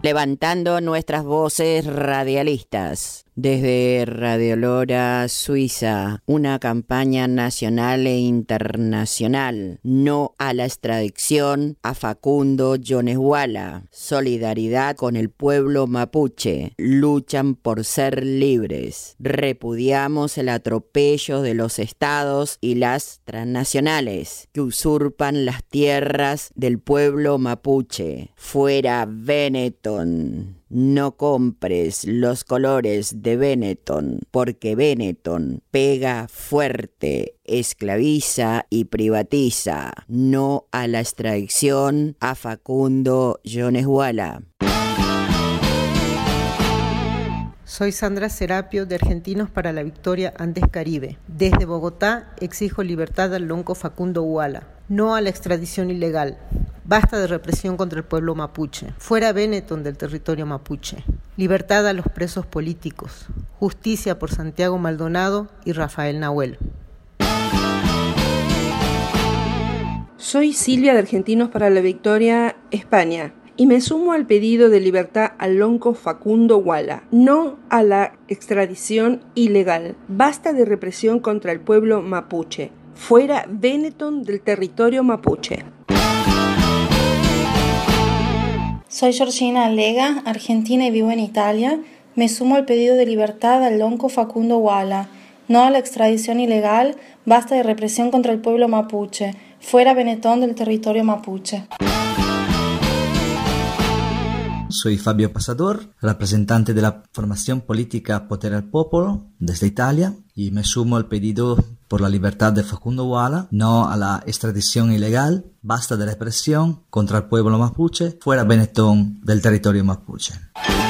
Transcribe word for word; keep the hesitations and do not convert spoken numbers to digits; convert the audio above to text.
levantando nuestras voces radialistas. Desde Radio Lora, Suiza, una campaña nacional e internacional. No a la extradición a Facundo Yoneshuala. Solidaridad con el pueblo mapuche. Luchan por ser libres. Repudiamos el atropello de los estados y las transnacionales que usurpan las tierras del pueblo mapuche. Fuera Benetton. No compres los colores de Benetton, porque Benetton pega fuerte, esclaviza y privatiza. No a la extradición a Facundo Yoneshuala. Soy Sandra Serapio, de Argentinos para la Victoria Andes Caribe. Desde Bogotá exijo libertad al lonco Facundo Huala. No a la extradición ilegal. Basta de represión contra el pueblo mapuche. Fuera Benetton del territorio mapuche. Libertad a los presos políticos. Justicia por Santiago Maldonado y Rafael Nahuel. Soy Silvia, de Argentinos para la Victoria, España. Y me sumo al pedido de libertad al lonco Facundo Huala, no a la extradición ilegal. Basta de represión contra el pueblo mapuche. Fuera Benetton del territorio mapuche. Soy Georgina Allega, argentina y vivo en Italia. Me sumo al pedido de libertad al lonco Facundo Huala, no a la extradición ilegal. Basta de represión contra el pueblo mapuche. Fuera Benetton del territorio mapuche. Soy Fabio Pasador, representante de la formación política Potere al Popolo desde Italia, y me sumo al pedido por la libertad de Facundo Huala, no a la extradición ilegal, basta de represión contra el pueblo mapuche, fuera Benetton del territorio mapuche.